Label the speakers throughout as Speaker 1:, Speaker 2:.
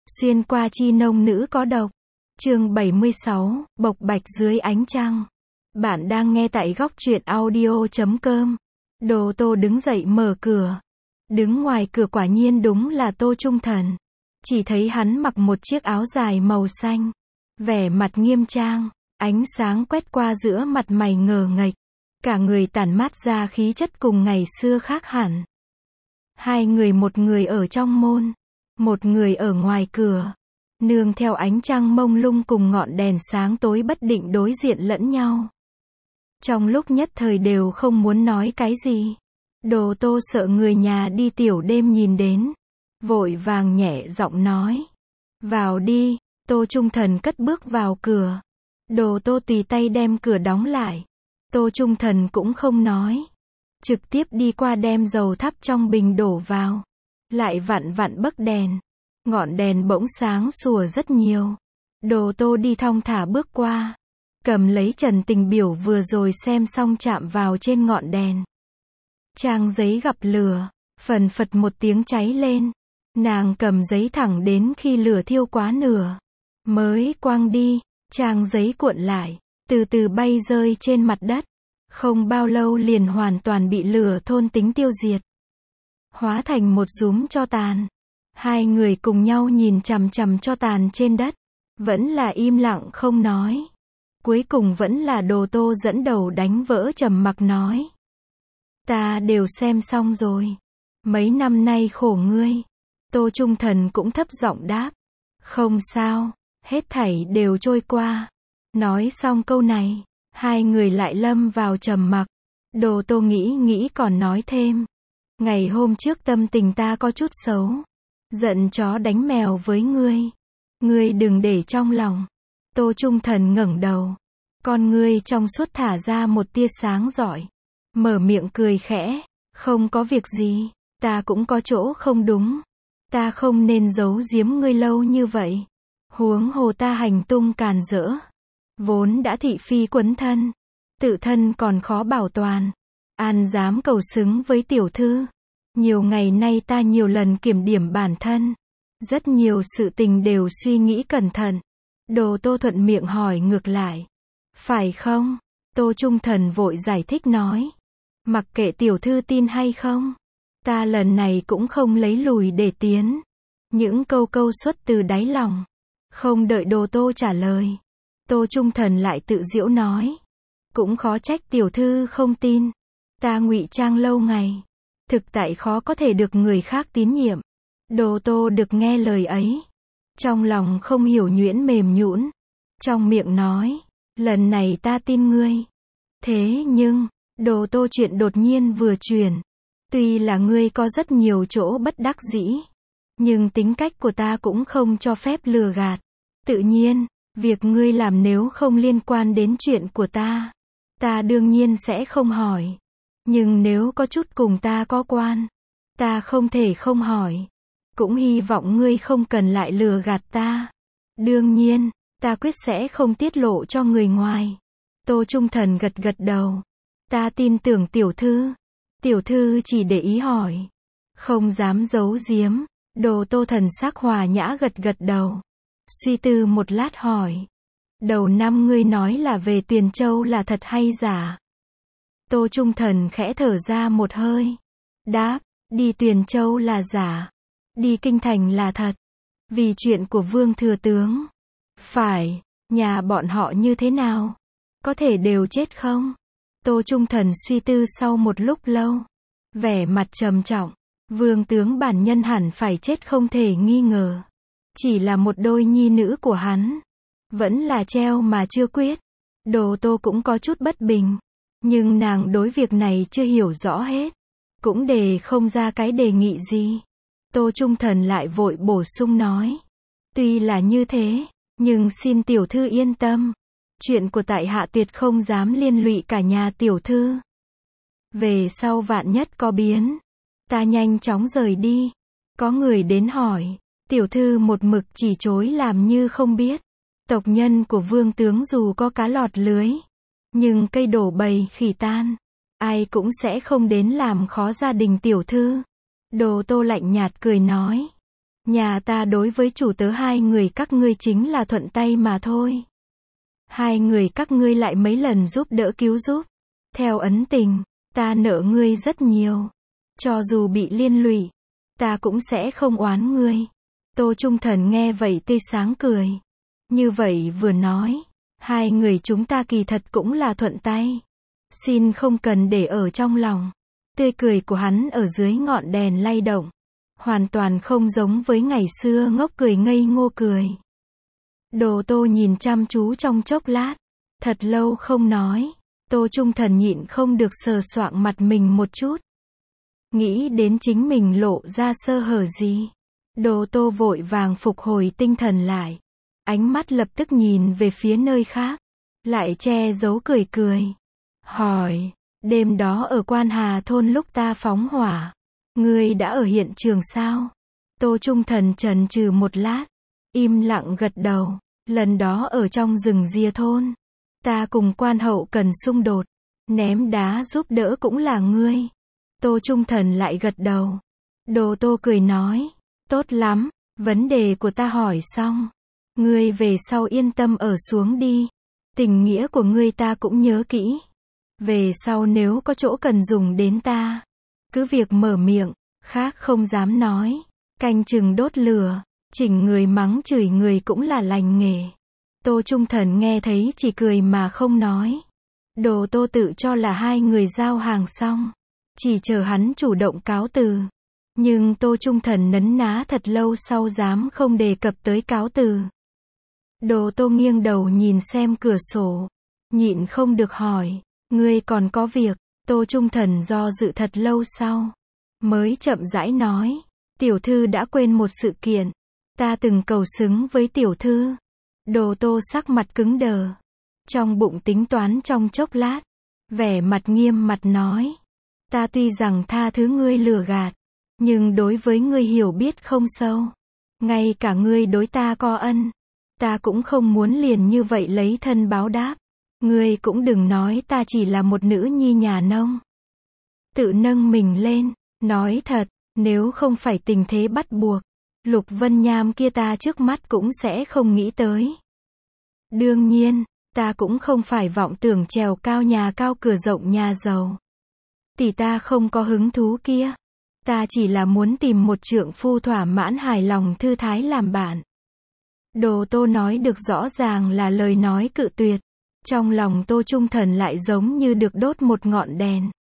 Speaker 1: Xuyên qua chi nông nữ có độc. Chương 76, bộc bạch dưới ánh trăng. Bạn đang nghe tại góc truyện audio.com. Đồ Tô đứng dậy mở cửa. Đứng ngoài cửa quả nhiên đúng là Tô Trung Thần. Chỉ thấy hắn mặc một chiếc áo dài màu xanh. Vẻ mặt nghiêm trang, ánh sáng quét qua giữa mặt mày ngờ nghệch. Cả người tản mát ra khí chất cùng ngày xưa khác hẳn. Hai người, một người ở trong môn, một người ở ngoài cửa. Nương theo ánh trăng mông lung cùng ngọn đèn sáng tối bất định đối diện lẫn nhau. Trong lúc nhất thời đều không muốn nói cái gì. Đồ Tô sợ người nhà đi tiểu đêm nhìn đến. Vội vàng nhẹ giọng nói. Vào đi. Tô Trung Thần cất bước vào cửa. Đồ Tô tùy tay đem cửa đóng lại. Tô Trung Thần cũng không nói. Trực tiếp đi qua đem dầu thắp trong bình đổ vào. Lại vặn vặn bấc đèn. Ngọn đèn bỗng sáng sủa rất nhiều. Đồ Tô đi thong thả bước qua. Cầm lấy Trần Tình Biểu vừa rồi xem xong chạm vào trên ngọn đèn. Trang giấy gặp lửa. Phần phật một tiếng cháy lên. Nàng cầm giấy thẳng đến khi lửa thiêu quá nửa. Mới quăng đi. Trang giấy cuộn lại. Từ từ bay rơi trên mặt đất. Không bao lâu liền hoàn toàn bị lửa thôn tính tiêu diệt. Hóa thành một dúm tro tàn. Hai người cùng nhau nhìn chằm chằm tro tàn trên đất. Vẫn là im lặng không nói. Cuối cùng vẫn là Đồ Tô dẫn đầu đánh vỡ trầm mặc nói. Ta đều xem xong rồi. Mấy năm nay khổ ngươi. Tô Trung Thần cũng thấp giọng đáp. Không sao, hết thảy đều trôi qua. Nói xong câu này, hai người lại lâm vào trầm mặc. Đồ Tô nghĩ còn nói thêm. Ngày hôm trước tâm tình ta có chút xấu. Giận chó đánh mèo với ngươi. Ngươi đừng để trong lòng. Tô Trung Thần ngẩng đầu. Con ngươi trong suốt thả ra một tia sáng rọi. Mở miệng cười khẽ. Không có việc gì. Ta cũng có chỗ không đúng. Ta không nên giấu giếm ngươi lâu như vậy. Huống hồ ta hành tung càn rỡ. Vốn đã thị phi quấn thân. Tự thân còn khó bảo toàn. An dám cầu xứng với tiểu thư. Nhiều ngày nay ta nhiều lần kiểm điểm bản thân. Rất nhiều sự tình đều suy nghĩ cẩn thận. Đồ Tô thuận miệng hỏi ngược lại. Phải không? Tô Trung Thần vội giải thích nói. Mặc kệ tiểu thư tin hay không. Ta lần này cũng không lấy lùi để tiến. Những câu xuất từ đáy lòng. Không đợi Đồ Tô trả lời. Tô Trung Thần lại tự giễu nói. Cũng khó trách tiểu thư không tin. Ta ngụy trang lâu ngày. Thực tại khó có thể được người khác tín nhiệm. Đồ Tô được nghe lời ấy. Trong lòng không hiểu nhuyễn mềm nhũn. Trong miệng nói. Lần này ta tin ngươi. Thế nhưng, Đồ Tô chuyện đột nhiên vừa chuyển. Tuy là ngươi có rất nhiều chỗ bất đắc dĩ. Nhưng tính cách của ta cũng không cho phép lừa gạt. Tự nhiên, việc ngươi làm nếu không liên quan đến chuyện của ta. Ta đương nhiên sẽ không hỏi. Nhưng nếu có chút cùng ta có quan. Ta không thể không hỏi. Cũng hy vọng ngươi không cần lại lừa gạt ta. Đương nhiên, ta quyết sẽ không tiết lộ cho người ngoài. Tô Trung Thần gật gật đầu. Ta tin tưởng tiểu thư. Tiểu thư chỉ để ý hỏi. Không dám giấu giếm. Đồ Tô thần sắc hòa nhã gật gật đầu. Suy tư một lát hỏi. Đầu năm ngươi nói là về Tuyền Châu là thật hay giả? Tô Trung Thần khẽ thở ra một hơi. Đáp, đi Tuyền Châu là giả. Đi Kinh Thành là thật. Vì chuyện của Vương Thừa Tướng. Phải, nhà bọn họ như thế nào? Có thể đều chết không? Tô Trung Thần suy tư sau một lúc lâu. Vẻ mặt trầm trọng. Vương tướng bản nhân hẳn phải chết không thể nghi ngờ. Chỉ là một đôi nhi nữ của hắn. Vẫn là treo mà chưa quyết. Đồ Tô cũng có chút bất bình. Nhưng nàng đối việc này chưa hiểu rõ hết. Cũng đề không ra cái đề nghị gì. Tô Trung Thần lại vội bổ sung nói. Tuy là như thế, nhưng xin tiểu thư yên tâm. Chuyện của tại hạ tuyệt không dám liên lụy cả nhà tiểu thư. Về sau vạn nhất có biến. Ta nhanh chóng rời đi. Có người đến hỏi. Tiểu thư một mực chỉ chối làm như không biết. Tộc nhân của vương tướng dù có cá lọt lưới. Nhưng cây đổ bầy khỉ tan. Ai cũng sẽ không đến làm khó gia đình tiểu thư. Đồ Tô lạnh nhạt cười nói. Nhà ta đối với chủ tớ hai người các ngươi chính là thuận tay mà thôi. Hai người các ngươi lại mấy lần giúp đỡ cứu giúp. Theo ấn tình, ta nợ ngươi rất nhiều. Cho dù bị liên lụy, ta cũng sẽ không oán ngươi. Tô Trung Thần nghe vậy tươi sáng cười. Như vậy vừa nói, hai người chúng ta kỳ thật cũng là thuận tay. Xin không cần để ở trong lòng. Tươi cười của hắn ở dưới ngọn đèn lay động. Hoàn toàn không giống với ngày xưa ngốc cười ngây ngô cười. Đồ Tô nhìn chăm chú trong chốc lát. Thật lâu không nói. Tô Trung Thần nhịn không được sờ soạng mặt mình một chút. Nghĩ đến chính mình lộ ra sơ hở gì. Đồ Tô vội vàng phục hồi tinh thần lại. Ánh mắt lập tức nhìn về phía nơi khác. Lại che giấu cười cười. Hỏi, đêm đó ở Quan Hà thôn lúc ta phóng hỏa, ngươi đã ở hiện trường sao? Tô Trung Thần chần chừ một lát, im lặng gật đầu. Lần đó ở trong rừng ria thôn, ta cùng Quan hậu cần xung đột, ném đá giúp đỡ cũng là ngươi. Tô Trung Thần lại gật đầu. Đồ Tô cười nói, tốt lắm, vấn đề của ta hỏi xong. Ngươi về sau yên tâm ở xuống đi. Tình nghĩa của ngươi ta cũng nhớ kỹ. Về sau nếu có chỗ cần dùng đến ta, cứ việc mở miệng, khác không dám nói. Canh chừng đốt lửa, chỉnh người mắng chửi người cũng là lành nghề. Tô Trung Thần nghe thấy chỉ cười mà không nói. Đồ Tô tự cho là hai người giao hàng xong, chỉ chờ hắn chủ động cáo từ. Nhưng Tô Trung Thần nấn ná thật lâu sau dám không đề cập tới cáo từ. Đồ Tô nghiêng đầu nhìn xem cửa sổ, nhịn không được hỏi, ngươi còn có việc? Tô Trung Thần do dự thật lâu sau, mới chậm rãi nói, tiểu thư đã quên một sự kiện, ta từng cầu xứng với tiểu thư. Đồ Tô sắc mặt cứng đờ, trong bụng tính toán trong chốc lát, vẻ mặt nghiêm mặt nói, ta tuy rằng tha thứ ngươi lừa gạt, nhưng đối với ngươi hiểu biết không sâu, ngay cả ngươi đối ta có ân, ta cũng không muốn liền như vậy lấy thân báo đáp. Ngươi cũng đừng nói ta chỉ là một nữ nhi nhà nông. Tự nâng mình lên, nói thật, nếu không phải tình thế bắt buộc, Lục Vân Nham kia ta trước mắt cũng sẽ không nghĩ tới. Đương nhiên, ta cũng không phải vọng tưởng trèo cao nhà cao cửa rộng nhà giàu. Tỷ ta không có hứng thú kia. Ta chỉ là muốn tìm một trượng phu thỏa mãn hài lòng thư thái làm bạn. Đồ Tô nói được rõ ràng là lời nói cự tuyệt. Trong lòng Tô Trung Thần lại giống như được đốt một ngọn đèn.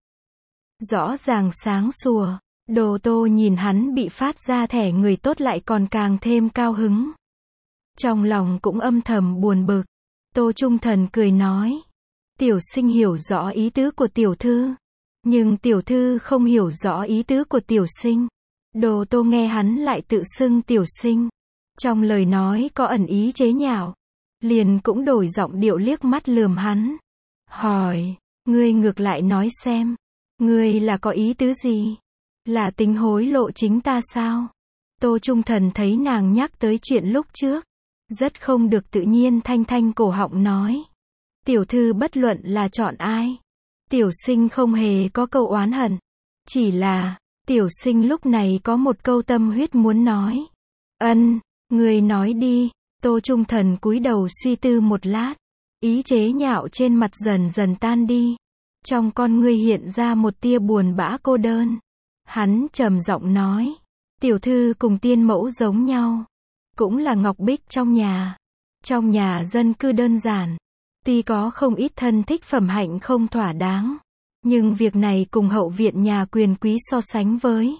Speaker 1: Rõ ràng sáng sủa, Đồ Tô nhìn hắn bị phát ra thẻ người tốt lại còn càng thêm cao hứng. Trong lòng cũng âm thầm buồn bực. Tô Trung Thần cười nói, tiểu sinh hiểu rõ ý tứ của tiểu thư, nhưng tiểu thư không hiểu rõ ý tứ của tiểu sinh. Đồ Tô nghe hắn lại tự xưng tiểu sinh, trong lời nói có ẩn ý chế nhạo, liền cũng đổi giọng điệu liếc mắt lườm hắn. Hỏi, ngươi ngược lại nói xem, ngươi là có ý tứ gì? Là tính hối lộ chính ta sao? Tô Trung Thần thấy nàng nhắc tới chuyện lúc trước, rất không được tự nhiên thanh thanh cổ họng nói. Tiểu thư bất luận là chọn ai, tiểu sinh không hề có câu oán hận. Chỉ là, tiểu sinh lúc này có một câu tâm huyết muốn nói. Ân, ngươi nói đi. Tô Trung Thần cúi đầu suy tư một lát, ý chế nhạo trên mặt dần dần tan đi. Trong con ngươi hiện ra một tia buồn bã cô đơn. Hắn trầm giọng nói, tiểu thư cùng tiên mẫu giống nhau, cũng là ngọc bích trong nhà. Trong nhà dân cư đơn giản, tuy có không ít thân thích phẩm hạnh không thỏa đáng, nhưng việc này cùng hậu viện nhà quyền quý so sánh với,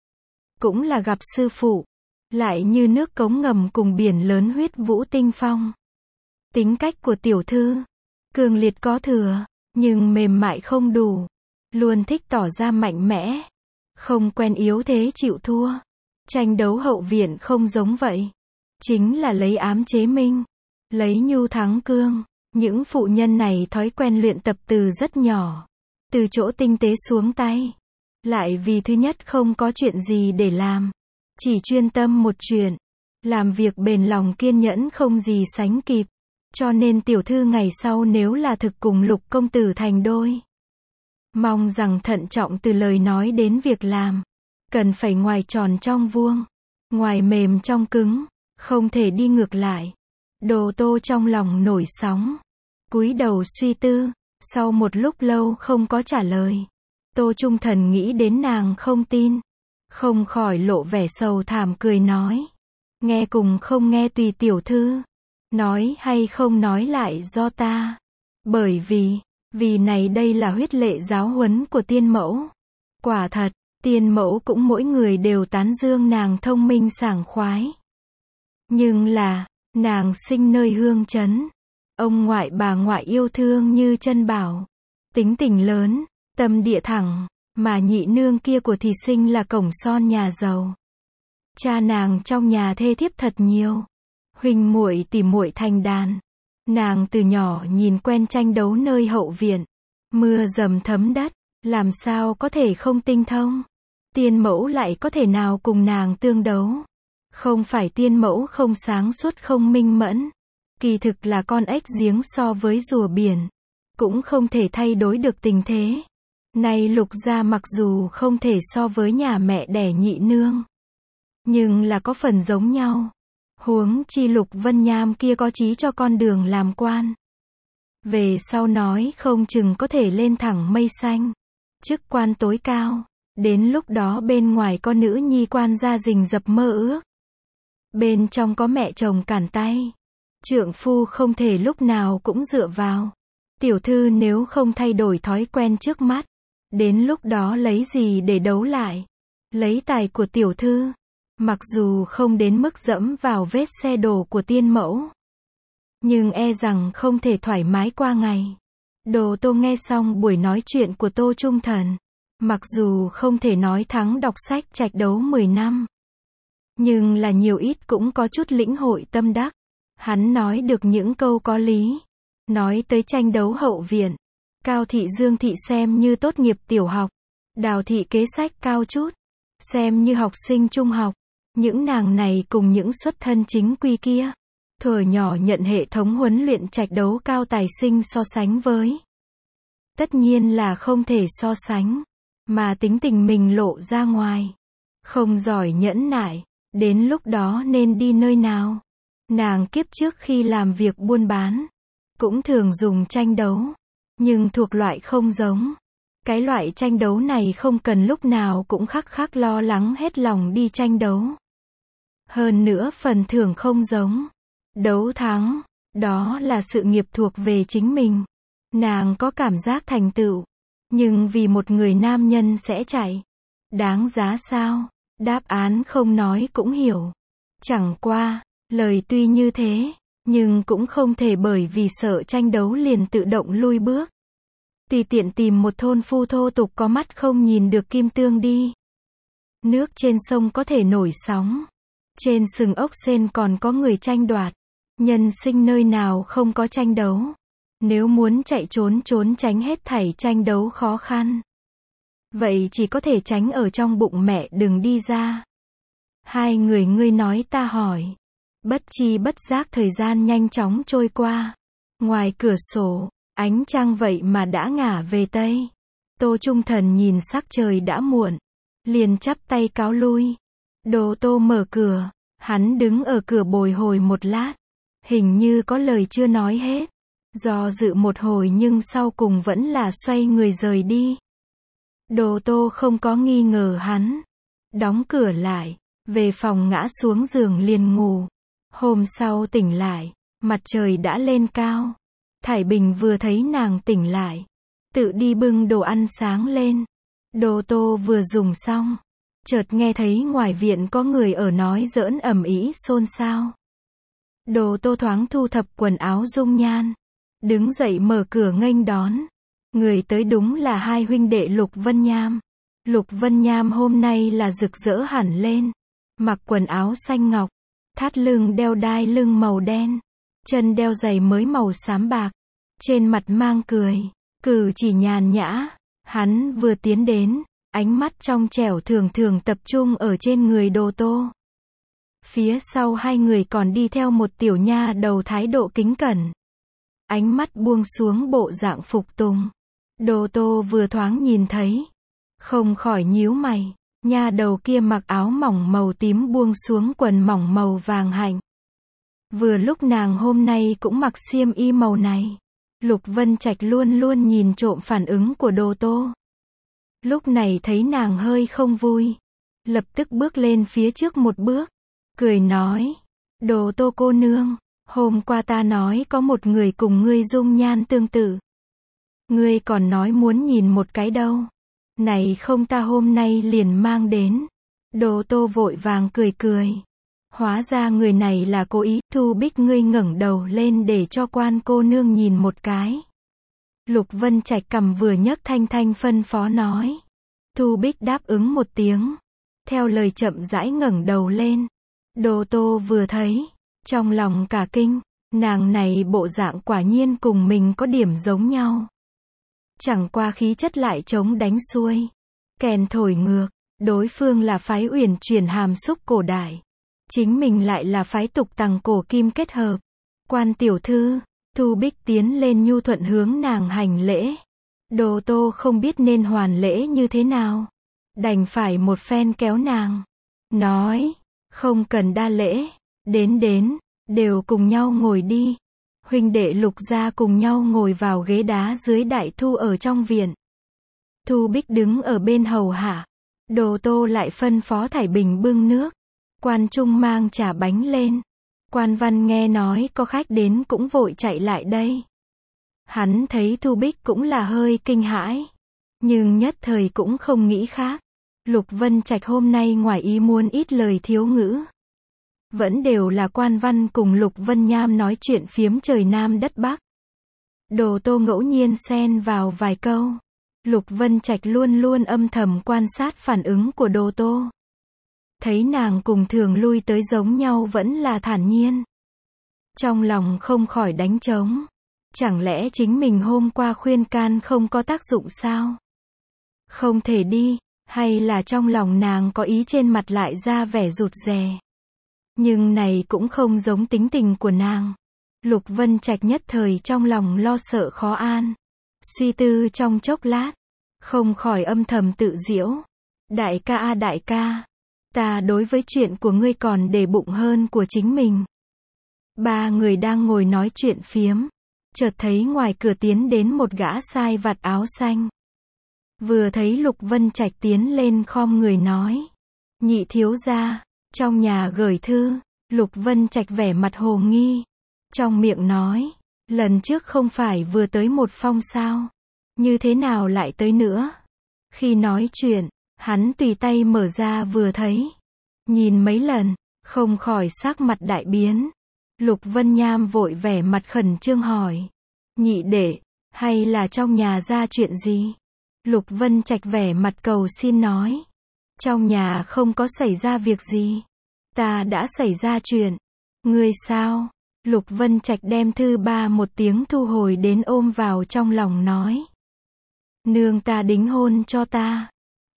Speaker 1: cũng là gặp sư phụ. Lại như nước cống ngầm cùng biển lớn huyết vũ tinh phong. Tính cách của tiểu thư, cường liệt có thừa, nhưng mềm mại không đủ. Luôn thích tỏ ra mạnh mẽ, không quen yếu thế chịu thua. Tranh đấu hậu viện không giống vậy. Chính là lấy ám chế minh, lấy nhu thắng cương. Những phụ nhân này thói quen luyện tập từ rất nhỏ, từ chỗ tinh tế xuống tay. Lại vì thứ nhất không có chuyện gì để làm, chỉ chuyên tâm một chuyện, làm việc bền lòng kiên nhẫn không gì sánh kịp. Cho nên tiểu thư ngày sau nếu là thực cùng Lục công tử thành đôi, mong rằng thận trọng từ lời nói đến việc làm, cần phải ngoài tròn trong vuông. ngoài mềm trong cứng, không thể đi ngược lại. Đồ Tô trong lòng nổi sóng, cúi đầu suy tư, sau một lúc lâu không có trả lời. Tô Trung Thần nghĩ đến nàng không tin, không khỏi lộ vẻ sầu thảm cười nói. Nghe cùng không nghe tùy tiểu thư, nói hay không nói lại do ta. Bởi vì này đây là huyết lệ giáo huấn của tiên mẫu. Quả thật, tiên mẫu cũng mỗi người đều tán dương nàng thông minh sảng khoái. Nhưng là, nàng sinh nơi hương trấn. Ông ngoại bà ngoại yêu thương như chân bảo. Tính tình lớn, tâm địa thẳng, mà nhị nương kia của thì sinh là cổng son nhà giàu. Cha nàng trong nhà thê thiếp thật nhiều. Huynh muội tỉ muội thành đàn. Nàng từ nhỏ nhìn quen tranh đấu nơi hậu viện. Mưa dầm thấm đất, làm sao có thể không tinh thông. Tiên mẫu lại có thể nào cùng nàng tương đấu. Không phải tiên mẫu không sáng suốt không minh mẫn. Kỳ thực là con ếch giếng so với rùa biển. Cũng không thể thay đổi được tình thế. Nay Lục gia mặc dù không thể so với nhà mẹ đẻ nhị nương, nhưng là có phần giống nhau. Huống chi Lục Vân Nham kia có chí cho con đường làm quan. Về sau nói không chừng có thể lên thẳng mây xanh. Chức quan tối cao. Đến lúc đó bên ngoài có nữ nhi quan gia rình rập mơ ước. Bên trong có mẹ chồng cản tay. Trượng phu không thể lúc nào cũng dựa vào. Tiểu thư nếu không thay đổi thói quen trước mắt, đến lúc đó lấy gì để đấu lại? Lấy tài của tiểu thư. Mặc dù không đến mức dẫm vào vết xe đổ của tiên mẫu, nhưng e rằng không thể thoải mái qua ngày. Đồ Tô nghe xong buổi nói chuyện của Tô Trung Thần. Mặc dù không thể nói thắng đọc sách trạch đấu 10 năm, nhưng là nhiều ít cũng có chút lĩnh hội tâm đắc. Hắn nói được những câu có lý. Nói tới tranh đấu hậu viện. Cao thị Dương thị xem như tốt nghiệp tiểu học. Đào thị kế sách cao chút, xem như học sinh trung học. Những nàng này cùng những xuất thân chính quy kia, thuở nhỏ nhận hệ thống huấn luyện trạch đấu cao tài sinh so sánh với. Tất nhiên là không thể so sánh, mà tính tình mình lộ ra ngoài. Không giỏi nhẫn nại, đến lúc đó nên đi nơi nào. Nàng kiếp trước khi làm việc buôn bán, cũng thường dùng tranh đấu, nhưng thuộc loại không giống. Cái loại tranh đấu này không cần lúc nào cũng khắc khắc lo lắng hết lòng đi tranh đấu. Hơn nữa phần thưởng không giống. Đấu thắng, đó là sự nghiệp thuộc về chính mình. Nàng có cảm giác thành tựu. Nhưng vì một người nam nhân sẽ chạy. Đáng giá sao? Đáp án không nói cũng hiểu. Chẳng qua, lời tuy như thế, nhưng cũng không thể bởi vì sợ tranh đấu liền tự động lui bước. Tùy tiện tìm một thôn phu thô tục có mắt không nhìn được kim tương đi. Nước trên sông có thể nổi sóng. Trên sừng ốc sên còn có người tranh đoạt. Nhân sinh nơi nào không có tranh đấu. Nếu muốn chạy trốn tránh hết thảy tranh đấu khó khăn, vậy chỉ có thể tránh ở trong bụng mẹ đừng đi ra. Hai người ngươi nói ta hỏi. Bất chi bất giác thời gian nhanh chóng trôi qua. Ngoài cửa sổ, ánh trăng vậy mà đã ngả về Tây. Tô Trung Thần nhìn sắc trời đã muộn, liền chắp tay cáo lui. Đồ Tô mở cửa, hắn đứng ở cửa bồi hồi một lát. Hình như có lời chưa nói hết. Do dự một hồi nhưng sau cùng vẫn là xoay người rời đi. Đồ Tô không có nghi ngờ hắn. Đóng cửa lại, về phòng ngã xuống giường liền ngủ. Hôm sau tỉnh lại, mặt trời đã lên cao. Thải Bình vừa thấy nàng tỉnh lại, tự đi bưng đồ ăn sáng lên. Đồ Tô vừa dùng xong, chợt nghe thấy ngoài viện có người ở nói giỡn ầm ĩ xôn xao. Đồ Tô thoáng thu thập quần áo dung nhan, đứng dậy mở cửa nghênh đón. Người tới đúng là hai huynh đệ Lục Vân Nham. Lục Vân Nham hôm nay là rực rỡ hẳn lên, mặc quần áo xanh ngọc, thắt lưng đeo đai lưng màu đen, chân đeo giày mới màu xám bạc, trên mặt mang cười, cử chỉ nhàn nhã. Hắn vừa tiến đến, ánh mắt trong trẻo thường thường tập trung ở trên người Đồ Tô. Phía sau hai người còn đi theo một tiểu nha đầu thái độ kính cẩn. Ánh mắt buông xuống bộ dạng phục tùng. Đồ Tô vừa thoáng nhìn thấy, không khỏi nhíu mày, Nha đầu kia mặc áo mỏng màu tím buông xuống quần mỏng màu vàng hạnh. Vừa lúc nàng hôm nay cũng mặc xiêm y màu này. Lục Vân Trạch luôn luôn nhìn trộm phản ứng của Đồ Tô. Lúc này thấy nàng hơi không vui, lập tức bước lên phía trước một bước, cười nói, Đồ Tô cô nương, hôm qua ta nói có một người cùng ngươi dung nhan tương tự. Ngươi còn nói muốn nhìn một cái đâu. Này không, ta hôm nay liền mang đến. Đồ Tô vội vàng cười cười. Hóa ra người này là cố ý. Thu Bích, ngươi ngẩng đầu lên để cho quan cô nương nhìn một cái. Lục Vân Trạch cầm vừa nhấc, thanh thanh phân phó nói. Thu Bích đáp ứng một tiếng, theo lời chậm rãi ngẩng đầu lên. Đồ Tô vừa thấy, trong lòng cả kinh, nàng này bộ dạng quả nhiên cùng mình có điểm giống nhau. Chẳng qua khí chất lại chống đánh xuôi, kèn thổi ngược, đối phương là phái uyển chuyển hàm xúc cổ đại, chính mình lại là phái tục tằng cổ kim kết hợp. Quan tiểu thư, Thu Bích tiến lên nhu thuận hướng nàng hành lễ. Đồ Tô không biết nên hoàn lễ như thế nào, đành phải một phen kéo nàng, nói, không cần đa lễ, đến, đều cùng nhau ngồi đi. Huynh đệ Lục gia cùng nhau ngồi vào ghế đá dưới đại thụ ở trong viện. Thu Bích đứng ở bên hầu hạ, Đồ Tô lại phân phó Thải Bình bưng nước, Quan Trung mang trà bánh lên. Quan Văn nghe nói có khách đến cũng vội chạy lại đây. Hắn thấy Thu Bích cũng là hơi kinh hãi, nhưng nhất thời cũng không nghĩ khác. Lục Vân Trạch hôm nay ngoài ý muốn ít lời thiếu ngữ. Vẫn đều là Quan Văn cùng Lục Vân Nham nói chuyện phiếm trời Nam đất Bắc. Đồ Tô ngẫu nhiên xen vào vài câu. Lục Vân Trạch luôn luôn âm thầm quan sát phản ứng của Đồ Tô. Thấy nàng cùng thường lui tới giống nhau vẫn là thản nhiên. Trong lòng không khỏi đánh trống. Chẳng lẽ chính mình hôm qua khuyên can không có tác dụng sao? Không thể đi, hay là trong lòng nàng có ý trên mặt lại ra vẻ rụt rè. Nhưng này cũng không giống tính tình của nàng. Lục Vân Trạch nhất thời trong lòng lo sợ khó an. Suy tư trong chốc lát, không khỏi âm thầm tự giễu. Đại ca a đại ca, ta đối với chuyện của ngươi còn để bụng hơn của chính mình. Ba người đang ngồi nói chuyện phiếm, chợt thấy ngoài cửa tiến đến một gã sai vặt áo xanh. Vừa thấy Lục Vân Trạch tiến lên khom người nói, nhị thiếu gia, trong nhà gửi thư. Lục Vân Trạch vẻ mặt hồ nghi, trong miệng nói, lần trước không phải vừa tới một phong sao, như thế nào lại tới nữa? Khi nói chuyện, hắn tùy tay mở ra vừa thấy, nhìn mấy lần, không khỏi sắc mặt đại biến. Lục Vân Nham vội vẻ mặt khẩn trương hỏi, nhị đệ, hay là trong nhà ra chuyện gì? Lục Vân Trạch vẻ mặt cầu xin nói, trong nhà không có xảy ra việc gì, ta đã xảy ra chuyện. Ngươi sao? Lục Vân Trạch đem thư ba một tiếng thu hồi đến ôm vào trong lòng nói, nương ta đính hôn cho ta.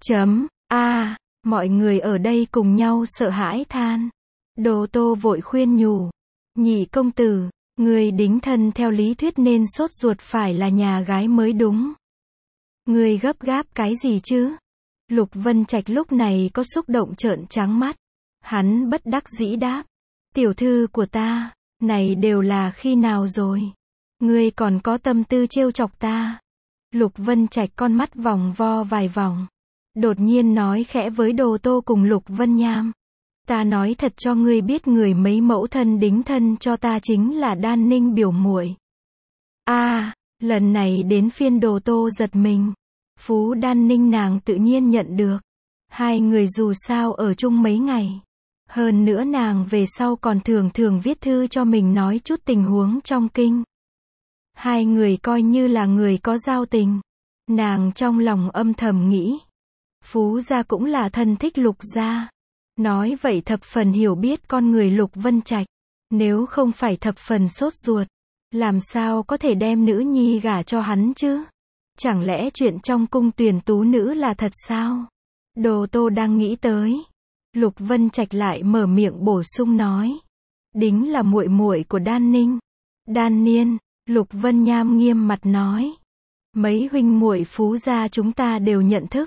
Speaker 1: Mọi người ở đây cùng nhau sợ hãi than. Đồ Tô vội khuyên nhủ, nhị công tử, ngươi đính thân theo lý thuyết nên sốt ruột phải là nhà gái mới đúng. Ngươi gấp gáp cái gì chứ? Lục Vân Trạch lúc này có xúc động trợn trắng mắt. Hắn bất đắc dĩ đáp, tiểu thư của ta, này đều là khi nào rồi? Ngươi còn có tâm tư trêu chọc ta? Lục Vân Trạch con mắt vòng vo vài vòng, đột nhiên nói khẽ với Đồ Tô cùng Lục Vân Nham, ta nói thật cho ngươi biết, người mấy mẫu thân đính thân cho ta chính là Đan Ninh biểu muội. Lần này đến phiên Đồ Tô giật mình. Phú Đan Ninh nàng tự nhiên nhận được. Hai người dù sao ở chung mấy ngày. Hơn nữa nàng về sau còn thường thường viết thư cho mình nói chút tình huống trong kinh. Hai người coi như là người có giao tình. Nàng trong lòng âm thầm nghĩ, Phú gia cũng là thân thích Lục gia. Nói vậy thập phần hiểu biết con người Lục Vân Trạch. Nếu không phải thập phần sốt ruột, làm sao có thể đem nữ nhi gả cho hắn chứ? Chẳng lẽ chuyện trong cung tuyển tú nữ là thật sao? Đồ Tô đang nghĩ tới, Lục Vân Trạch lại mở miệng bổ sung nói, đính là muội muội của Đan Ninh. Đan Niên. Lục Vân Nham nghiêm mặt nói, mấy huynh muội Phú gia chúng ta đều nhận thức.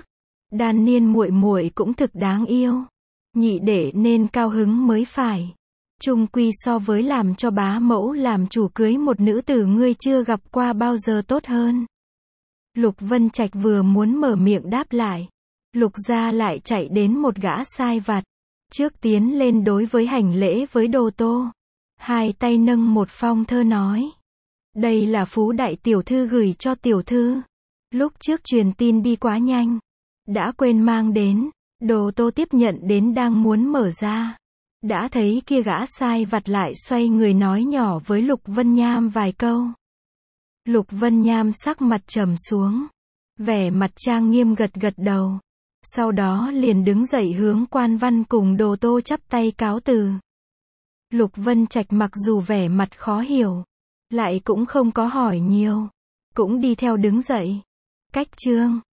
Speaker 1: Đan Niên muội muội cũng thực đáng yêu. Nhị đệ nên cao hứng mới phải. Chung quy so với làm cho bá mẫu làm chủ cưới một nữ tử ngươi chưa gặp qua bao giờ tốt hơn. Lục Vân Trạch vừa muốn mở miệng đáp lại. Lục gia lại chạy đến một gã sai vặt. Trước tiến lên đối với hành lễ với Đồ Tô. Hai tay nâng một phong thơ nói. Đây là Phú đại tiểu thư gửi cho tiểu thư. Lúc trước truyền tin đi quá nhanh. Đã quên mang đến. Đồ Tô tiếp nhận đến đang muốn mở ra. Đã thấy kia gã sai vặt lại xoay người nói nhỏ với Lục Vân Nham vài câu. Lục Vân Nham sắc mặt trầm xuống. Vẻ mặt trang nghiêm gật gật đầu. Sau đó liền đứng dậy hướng Quan Văn cùng Đồ Tô chắp tay cáo từ. Lục Vân Trạch mặc dù vẻ mặt khó hiểu. Lại cũng không có hỏi nhiều. Cũng đi theo đứng dậy. Cách chương